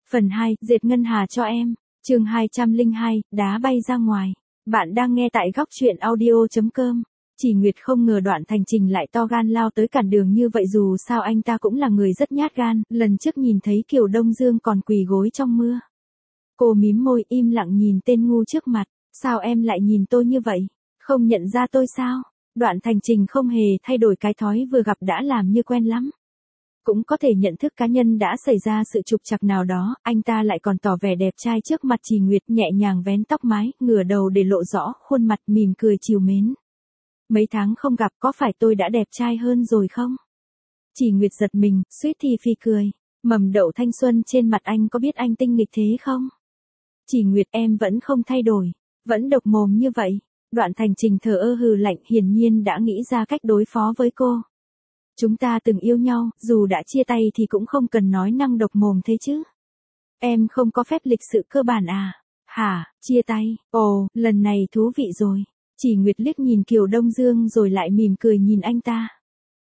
Phần 2, dệt ngân hà cho em. Chương 202, đá bay ra ngoài. Bạn đang nghe tại góc truyện audio.com. Chỉ Nguyệt không ngờ Đoạn Thành Trình lại to gan lao tới cản đường như vậy, dù sao anh ta cũng là người rất nhát gan, lần trước nhìn thấy Kiều Đông Dương còn quỳ gối trong mưa. Cô mím môi im lặng nhìn tên ngu trước mặt, sao em lại nhìn tôi như vậy? Không nhận ra tôi sao? Đoạn Thành Trình không hề thay đổi cái thói vừa gặp đã làm như quen lắm. Cũng có thể nhận thức cá nhân đã xảy ra sự trục trặc nào đó, anh ta lại còn tỏ vẻ đẹp trai trước mặt Chỉ Nguyệt, nhẹ nhàng vén tóc mái, ngửa đầu để lộ rõ khuôn mặt, mỉm cười trìu mến. Mấy tháng không gặp, có phải tôi đã đẹp trai hơn rồi không? Chỉ Nguyệt giật mình, suýt thì phì cười. Mầm đậu thanh xuân trên mặt anh có biết anh tinh nghịch thế không? Chỉ Nguyệt, em vẫn không thay đổi, vẫn độc mồm như vậy. Đoạn Thành Trình thờ ơ hừ lạnh, hiển nhiên đã nghĩ ra cách đối phó với cô. Chúng ta từng yêu nhau, dù đã chia tay thì cũng không cần nói năng độc mồm thế chứ. Em không có phép lịch sự cơ bản à? Hả, chia tay? Ồ, lần này thú vị rồi. Chỉ Nguyệt liếc nhìn Kiều Đông Dương rồi lại mỉm cười nhìn anh ta.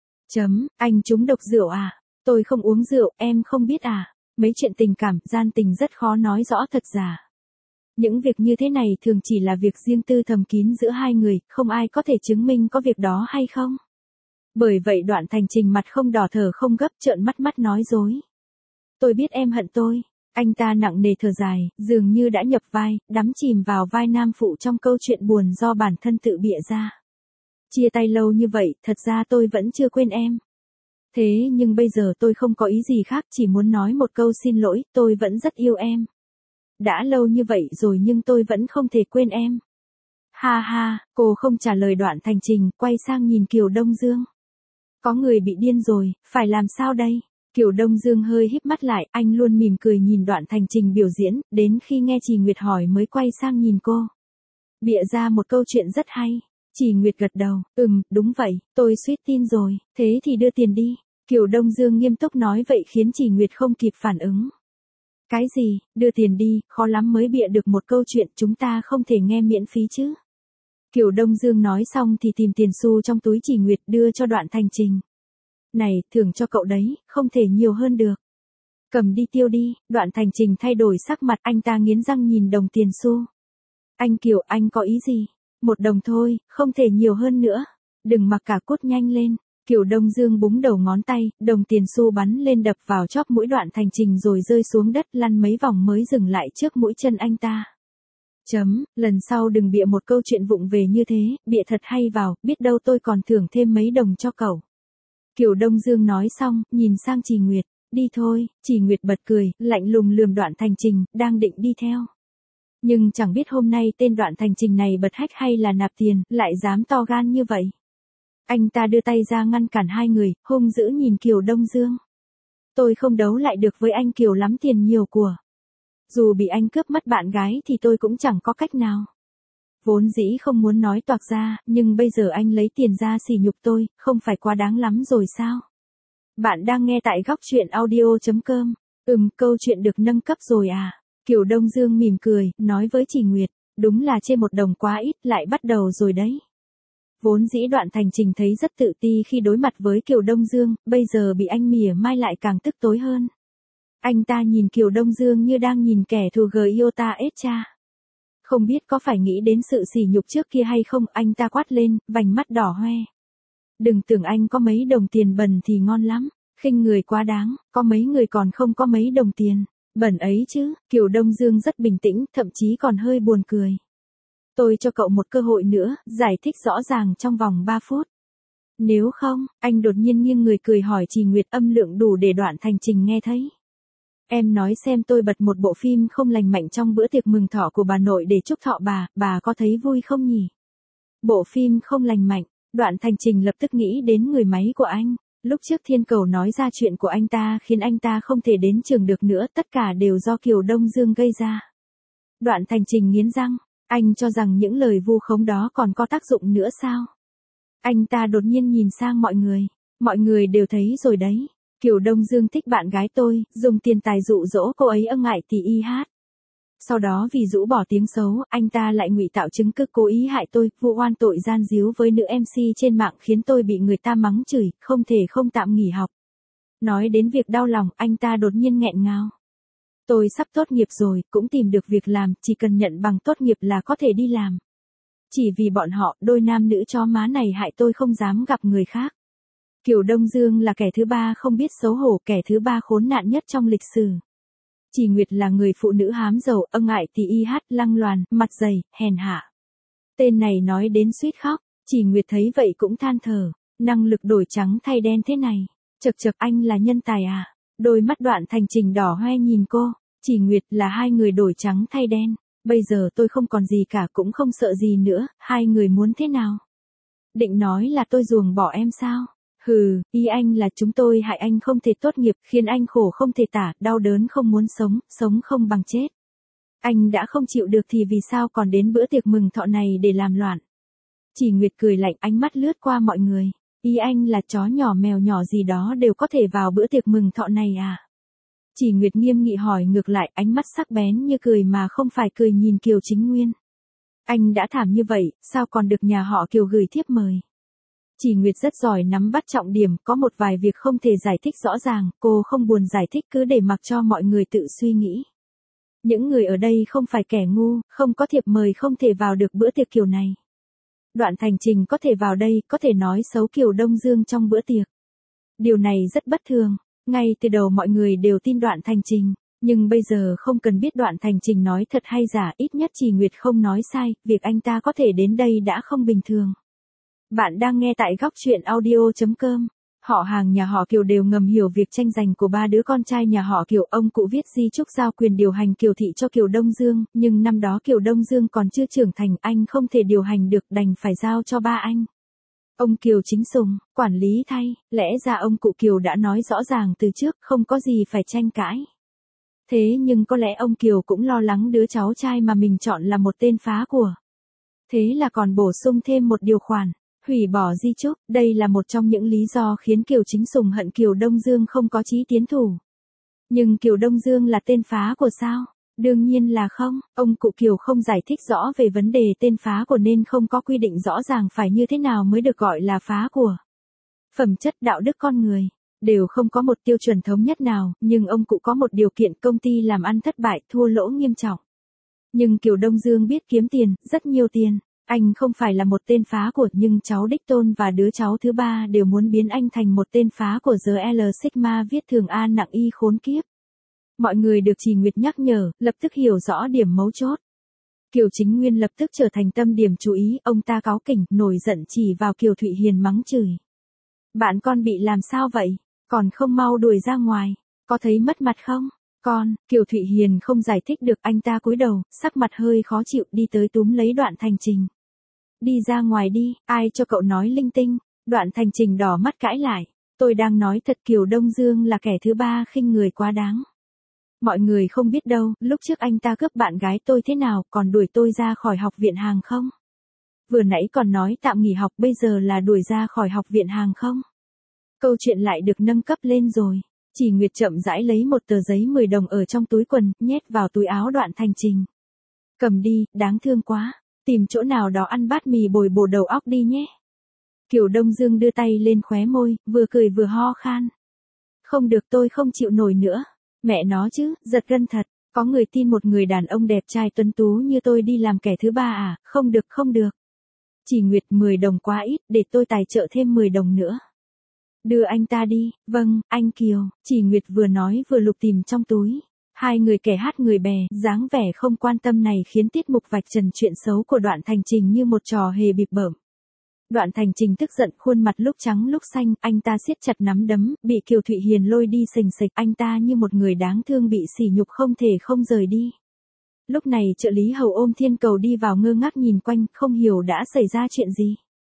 Anh trúng độc rượu à? Tôi không uống rượu, em không biết à? Mấy chuyện tình cảm, gian tình rất khó nói rõ thật giả. Những việc như thế này thường chỉ là việc riêng tư thầm kín giữa hai người, không ai có thể chứng minh có việc đó hay không. Bởi vậy Đoạn Thành Trình mặt không đỏ thở không gấp, trợn mắt nói dối. Tôi biết em hận tôi. Anh ta nặng nề thở dài, dường như đã nhập vai, đắm chìm vào vai nam phụ trong câu chuyện buồn do bản thân tự bịa ra. Chia tay lâu như vậy, thật ra tôi vẫn chưa quên em. Thế nhưng bây giờ tôi không có ý gì khác, chỉ muốn nói một câu xin lỗi, tôi vẫn rất yêu em. Đã lâu như vậy rồi nhưng tôi vẫn không thể quên em. Ha ha, cô không trả lời Đoạn Thành Trình, quay sang nhìn Kiều Đông Dương. Có người bị điên rồi, phải làm sao đây? Kiều Đông Dương hơi híp mắt lại, anh luôn mỉm cười nhìn Đoạn Thành Trình biểu diễn, đến khi nghe Chỉ Nguyệt hỏi mới quay sang nhìn cô. Bịa ra một câu chuyện rất hay. Chỉ Nguyệt gật đầu, đúng vậy, tôi suýt tin rồi, thế thì đưa tiền đi. Kiều Đông Dương nghiêm túc nói vậy khiến Chỉ Nguyệt không kịp phản ứng. Cái gì, đưa tiền đi, khó lắm mới bịa được một câu chuyện, chúng ta không thể nghe miễn phí chứ. Kiều Đông Dương nói xong thì tìm tiền xu trong túi Chỉ Nguyệt đưa cho Đoạn Thành Trình. Này, thưởng cho cậu đấy, không thể nhiều hơn được. Cầm đi tiêu đi. Đoạn Thành Trình thay đổi sắc mặt, anh ta nghiến răng nhìn đồng tiền xu. Anh Kiều, anh có ý gì? 1 đồng thôi, không thể nhiều hơn nữa. Đừng mặc cả, cút nhanh lên. Kiều Đông Dương búng đầu ngón tay, đồng tiền xu bắn lên đập vào chóp mũi Đoạn Thành Trình rồi rơi xuống đất, lăn mấy vòng mới dừng lại trước mũi chân anh ta. Lần sau đừng bịa một câu chuyện vụng về như thế, bịa thật hay vào, biết đâu tôi còn thưởng thêm mấy đồng cho cậu. Kiều Đông Dương nói xong, nhìn sang Chỉ Nguyệt, đi thôi. Chỉ Nguyệt bật cười, lạnh lùng lườm Đoạn Thành Trình, đang định đi theo. Nhưng chẳng biết hôm nay tên Đoạn Thành Trình này bật hách hay là nạp tiền, lại dám to gan như vậy. Anh ta đưa tay ra ngăn cản hai người, hung dữ nhìn Kiều Đông Dương. Tôi không đấu lại được với anh Kiều lắm tiền nhiều của. Dù bị anh cướp mất bạn gái thì tôi cũng chẳng có cách nào. Vốn dĩ không muốn nói toạc ra, nhưng bây giờ anh lấy tiền ra sỉ nhục tôi, không phải quá đáng lắm rồi sao? Bạn đang nghe tại góc truyện audio.com. Câu chuyện được nâng cấp rồi à? Kiều Đông Dương mỉm cười, nói với Chỉ Nguyệt, đúng là chê 1 đồng quá ít, lại bắt đầu rồi đấy. Vốn dĩ Đoạn Thành Trình thấy rất tự ti khi đối mặt với Kiều Đông Dương, bây giờ bị anh mỉa mai lại càng tức tối hơn. Anh ta nhìn Kiều Đông Dương như đang nhìn kẻ thù Giota Etcha. Không biết có phải nghĩ đến sự sỉ nhục trước kia hay không, anh ta quát lên, vành mắt đỏ hoe. Đừng tưởng anh có mấy đồng tiền bẩn thì ngon lắm, khinh người quá đáng, có mấy người còn không có mấy đồng tiền bẩn ấy chứ. Kiều Đông Dương rất bình tĩnh, thậm chí còn hơi buồn cười. Tôi cho cậu một cơ hội nữa, giải thích rõ ràng trong vòng 3 phút. Nếu không, anh đột nhiên nghiêng người cười hỏi Chỉ Nguyệt, âm lượng đủ để Đoạn Thành Trình nghe thấy. Em nói xem, tôi bật một bộ phim không lành mạnh trong bữa tiệc mừng thọ của bà nội để chúc thọ bà có thấy vui không nhỉ? Bộ phim không lành mạnh, Đoạn Thành Trình lập tức nghĩ đến người máy của anh. Lúc trước Thiên Cầu nói ra chuyện của anh ta khiến anh ta không thể đến trường được nữa, tất cả đều do Kiều Đông Dương gây ra. Đoạn Thành Trình nghiến răng, anh cho rằng những lời vu khống đó còn có tác dụng nữa sao? Anh ta đột nhiên nhìn sang mọi người đều thấy rồi đấy. Kiều Đông Dương thích bạn gái tôi, dùng tiền tài dụ dỗ cô ấy ngại thì y hát. Sau đó vì rũ bỏ tiếng xấu, anh ta lại ngụy tạo chứng cứ cố ý hại tôi, vu oan tội gian díu với nữ MC trên mạng khiến tôi bị người ta mắng chửi, không thể không tạm nghỉ học. Nói đến việc đau lòng, anh ta đột nhiên nghẹn ngào. Tôi sắp tốt nghiệp rồi, cũng tìm được việc làm, chỉ cần nhận bằng tốt nghiệp là có thể đi làm. Chỉ vì bọn họ, đôi nam nữ chó má này hại tôi không dám gặp người khác. Kiều Đông Dương là kẻ thứ ba không biết xấu hổ, kẻ thứ ba khốn nạn nhất trong lịch sử. Chỉ Nguyệt là người phụ nữ hám giàu, ân ại thì y hát, lăng loàn, mặt dày, hèn hạ. Tên này nói đến suýt khóc, Chỉ Nguyệt thấy vậy cũng than thở, năng lực đổi trắng thay đen thế này. Chật chật, anh là nhân tài à? Đôi mắt Đoạn Thành Trình đỏ hoe nhìn cô. Chỉ Nguyệt là hai người đổi trắng thay đen. Bây giờ tôi không còn gì cả, cũng không sợ gì nữa, hai người muốn thế nào? Định nói là tôi ruồng bỏ em sao? Hừ, ý anh là chúng tôi hại anh không thể tốt nghiệp, khiến anh khổ không thể tả, đau đớn không muốn sống, sống không bằng chết. Anh đã không chịu được thì vì sao còn đến bữa tiệc mừng thọ này để làm loạn? Chỉ Nguyệt cười lạnh, ánh mắt lướt qua mọi người. Ý anh là chó nhỏ mèo nhỏ gì đó đều có thể vào bữa tiệc mừng thọ này à? Chỉ Nguyệt nghiêm nghị hỏi ngược lại, ánh mắt sắc bén như cười mà không phải cười nhìn Kiều Chính Nguyên. Anh đã thảm như vậy, sao còn được nhà họ Kiều gửi thiếp mời? Chỉ Nguyệt rất giỏi nắm bắt trọng điểm, có một vài việc không thể giải thích rõ ràng, cô không buồn giải thích, cứ để mặc cho mọi người tự suy nghĩ. Những người ở đây không phải kẻ ngu, không có thiệp mời không thể vào được bữa tiệc kiểu này. Đoạn Thành Trình có thể vào đây, có thể nói xấu Kiều Đông Dương trong bữa tiệc. Điều này rất bất thường, ngay từ đầu mọi người đều tin Đoạn Thành Trình, nhưng bây giờ không cần biết Đoạn Thành Trình nói thật hay giả, ít nhất Chỉ Nguyệt không nói sai, việc anh ta có thể đến đây đã không bình thường. Bạn đang nghe tại góc truyện audio.com. Họ hàng nhà họ Kiều đều ngầm hiểu việc tranh giành của ba đứa con trai nhà họ Kiều. Ông cụ viết di chúc giao quyền điều hành Kiều thị cho Kiều Đông Dương, nhưng năm đó Kiều Đông Dương còn chưa trưởng thành, anh không thể điều hành được, đành phải giao cho ba anh. Ông Kiều Chính Sùng, quản lý thay, lẽ ra ông cụ Kiều đã nói rõ ràng từ trước, không có gì phải tranh cãi. Thế nhưng có lẽ ông Kiều cũng lo lắng đứa cháu trai mà mình chọn là một tên phá của. Thế là còn bổ sung thêm một điều khoản. Hủy bỏ di chúc, đây là một trong những lý do khiến Kiều Chính Sùng hận Kiều Đông Dương không có chí tiến thủ. Nhưng Kiều Đông Dương là tên phá của sao? Đương nhiên là không, ông cụ Kiều không giải thích rõ về vấn đề tên phá của nên không có quy định rõ ràng phải như thế nào mới được gọi là phá của. Phẩm chất đạo đức con người, đều không có một tiêu chuẩn thống nhất nào, nhưng ông cụ có một điều kiện, công ty làm ăn thất bại, thua lỗ nghiêm trọng. Nhưng Kiều Đông Dương biết kiếm tiền, rất nhiều tiền. Anh không phải là một tên phá của, nhưng cháu đích tôn và đứa cháu thứ ba đều muốn biến anh thành một tên phá của giờ L Sigma viết thường A nặng y khốn kiếp. Mọi người được Chỉ Nguyệt nhắc nhở, lập tức hiểu rõ điểm mấu chốt. Kiều Chính Nguyên lập tức trở thành tâm điểm chú ý, ông ta cáu kỉnh, nổi giận chỉ vào Kiều Thụy Hiền mắng chửi. Bạn con bị làm sao vậy? Còn không mau đuổi ra ngoài, có thấy mất mặt không? Con, Kiều Thụy Hiền không giải thích được, anh ta cúi đầu, sắc mặt hơi khó chịu, đi tới túm lấy Đoạn Thành Trình. Đi ra ngoài đi, ai cho cậu nói linh tinh? Đoạn Thành Trình đỏ mắt cãi lại. Tôi đang nói thật, Kiều Đông Dương là kẻ thứ ba khinh người quá đáng. Mọi người không biết đâu, lúc trước anh ta cướp bạn gái tôi thế nào, còn đuổi tôi ra khỏi học viện hàng không? Vừa nãy còn nói tạm nghỉ học, bây giờ là đuổi ra khỏi học viện hàng không? Câu chuyện lại được nâng cấp lên rồi. Chỉ Nguyệt chậm rãi lấy một tờ giấy 10 đồng ở trong túi quần, nhét vào túi áo Đoạn Thành Trình. Cầm đi, đáng thương quá. Tìm chỗ nào đó ăn bát mì bồi bổ đầu óc đi nhé. Kiều Đông Dương đưa tay lên khóe môi, vừa cười vừa ho khan. Không được, tôi không chịu nổi nữa. Mẹ nó chứ, giật gân thật. Có người tin một người đàn ông đẹp trai tuấn tú như tôi đi làm kẻ thứ ba à? Không được, không được. Chỉ Nguyệt, 10 đồng quá ít, để tôi tài trợ thêm 10 đồng nữa. Đưa anh ta đi. Vâng, anh Kiều. Chỉ Nguyệt vừa nói vừa lục tìm trong túi. Hai người kẻ hát người bè, dáng vẻ không quan tâm này khiến tiết mục vạch trần chuyện xấu của Đoạn Thành Trình như một trò hề bịp bợm. Đoạn Thành Trình tức giận, khuôn mặt lúc trắng lúc xanh, anh ta siết chặt nắm đấm, bị Kiều Thụy Hiền lôi đi sềnh sệch, anh ta như một người đáng thương bị sỉ nhục không thể không rời đi. Lúc này trợ lý hầu ôm Thiên Cầu đi vào ngơ ngác nhìn quanh, không hiểu đã xảy ra chuyện gì.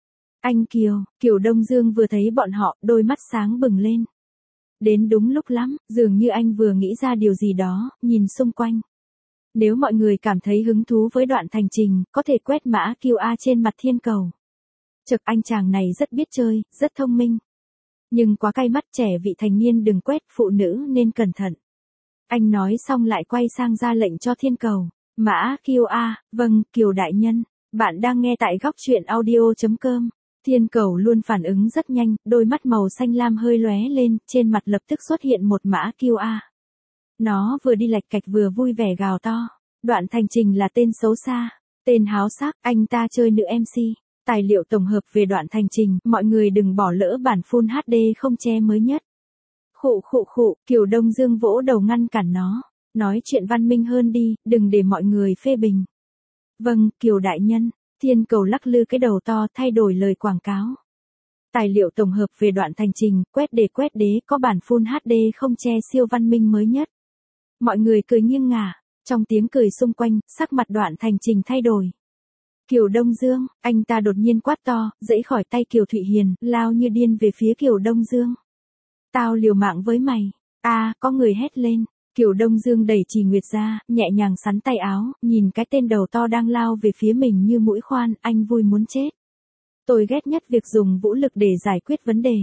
Anh Kiều, Kiều Đông Dương vừa thấy bọn họ, đôi mắt sáng bừng lên. Đến đúng lúc lắm, dường như anh vừa nghĩ ra điều gì đó, nhìn xung quanh. Nếu mọi người cảm thấy hứng thú với Đoạn Thành Trình, có thể quét mã QR trên mặt Thiên Cầu. Chật, anh chàng này rất biết chơi, rất thông minh. Nhưng quá cay mắt, trẻ vị thành niên đừng quét, phụ nữ nên cẩn thận. Anh nói xong lại quay sang ra lệnh cho Thiên Cầu. Mã QR, vâng, Kiều đại nhân. Bạn đang nghe tại góc truyện audio.com. Thiên Cầu luôn phản ứng rất nhanh, đôi mắt màu xanh lam hơi lóe lên, trên mặt lập tức xuất hiện một mã QR. Nó vừa đi lạch cạch vừa vui vẻ gào to. Đoạn Thành Trình là tên xấu xa, tên háo sắc, anh ta chơi nữ MC. Tài liệu tổng hợp về Đoạn Thành Trình, mọi người đừng bỏ lỡ bản full HD không che mới nhất. Khụ khụ khụ, Kiều Đông Dương vỗ đầu ngăn cản nó. Nói chuyện văn minh hơn đi, đừng để mọi người phê bình. Vâng, Kiều đại nhân. Thiên Cầu lắc lư cái đầu to thay đổi lời quảng cáo. Tài liệu tổng hợp về Đoạn Thành Trình, quét đế có bản full HD không che siêu văn minh mới nhất. Mọi người cười nghiêng ngả, trong tiếng cười xung quanh, sắc mặt Đoạn Thành Trình thay đổi. Kiều Đông Dương, anh ta đột nhiên quát to, giãy khỏi tay Kiều Thụy Hiền, lao như điên về phía Kiều Đông Dương. Tao liều mạng với mày. Có người hét lên. Kiều Đông Dương đẩy Trì Nguyệt ra, nhẹ nhàng xắn tay áo, nhìn cái tên đầu to đang lao về phía mình như mũi khoan, anh vui muốn chết. Tôi ghét nhất việc dùng vũ lực để giải quyết vấn đề.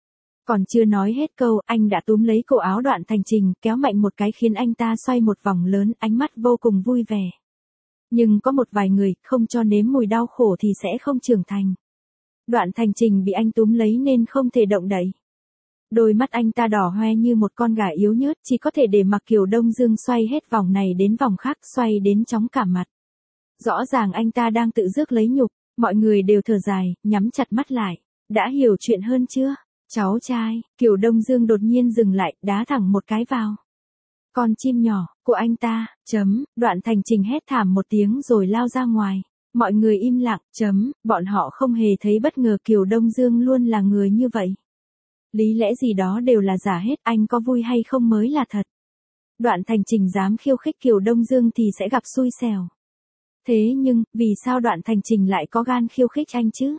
Còn chưa nói hết câu, anh đã túm lấy cổ áo Đoạn Thành Trình, kéo mạnh một cái khiến anh ta xoay một vòng lớn, ánh mắt vô cùng vui vẻ. Nhưng có một vài người, không cho nếm mùi đau khổ thì sẽ không trưởng thành. Đoạn Thành Trình bị anh túm lấy nên không thể động đậy. Đôi mắt anh ta đỏ hoe như một con gà yếu nhớt, chỉ có thể để mặc Kiều Đông Dương xoay hết vòng này đến vòng khác, xoay đến chóng cả mặt. Rõ ràng anh ta đang tự rước lấy nhục, mọi người đều thở dài, nhắm chặt mắt lại. Đã hiểu chuyện hơn chưa? Cháu trai, Kiều Đông Dương đột nhiên dừng lại, đá thẳng một cái vào. Con chim nhỏ, của anh ta, Đoạn Thành Trình hét thảm một tiếng rồi lao ra ngoài. Mọi người im lặng, bọn họ không hề thấy bất ngờ Kiều Đông Dương luôn là người như vậy. Lý lẽ gì đó đều là giả hết, anh có vui hay không mới là thật. Đoạn Thành Trình dám khiêu khích Kiều Đông Dương thì sẽ gặp xui xẻo. Thế nhưng, vì sao Đoạn Thành Trình lại có gan khiêu khích anh chứ?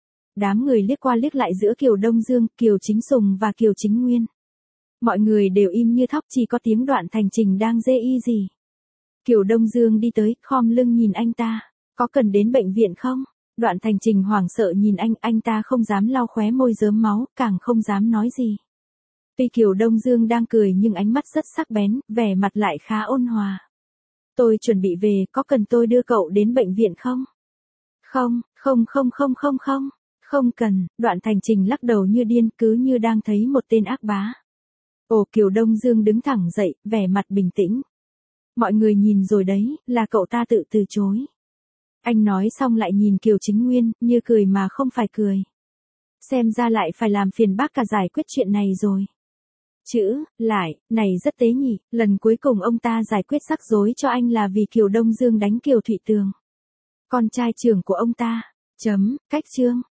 Đám người liếc qua liếc lại giữa Kiều Đông Dương, Kiều Chính Sùng và Kiều Chính Nguyên. Mọi người đều im như thóc, chỉ có tiếng Đoạn Thành Trình đang dê y gì. Kiều Đông Dương đi tới, khom lưng nhìn anh ta. Có cần đến bệnh viện không? Đoạn Thành Trình hoảng sợ nhìn anh ta không dám lau khóe môi rớm máu, càng không dám nói gì. Tuy Kiều Đông Dương đang cười nhưng ánh mắt rất sắc bén, vẻ mặt lại khá ôn hòa. Tôi chuẩn bị về, có cần tôi đưa cậu đến bệnh viện không? Không cần, Đoạn Thành Trình lắc đầu như điên, cứ như đang thấy một tên ác bá. Kiều Đông Dương đứng thẳng dậy, vẻ mặt bình tĩnh. Mọi người nhìn rồi đấy, là cậu ta tự từ chối. Anh nói xong lại nhìn Kiều Chính Nguyên, như cười mà không phải cười. Xem ra lại phải làm phiền bác cả giải quyết chuyện này rồi. Này rất tế nhỉ, lần cuối cùng ông ta giải quyết rắc rối cho anh là vì Kiều Đông Dương đánh Kiều Thụy Tường. Con trai trưởng của ông ta. Cách chương.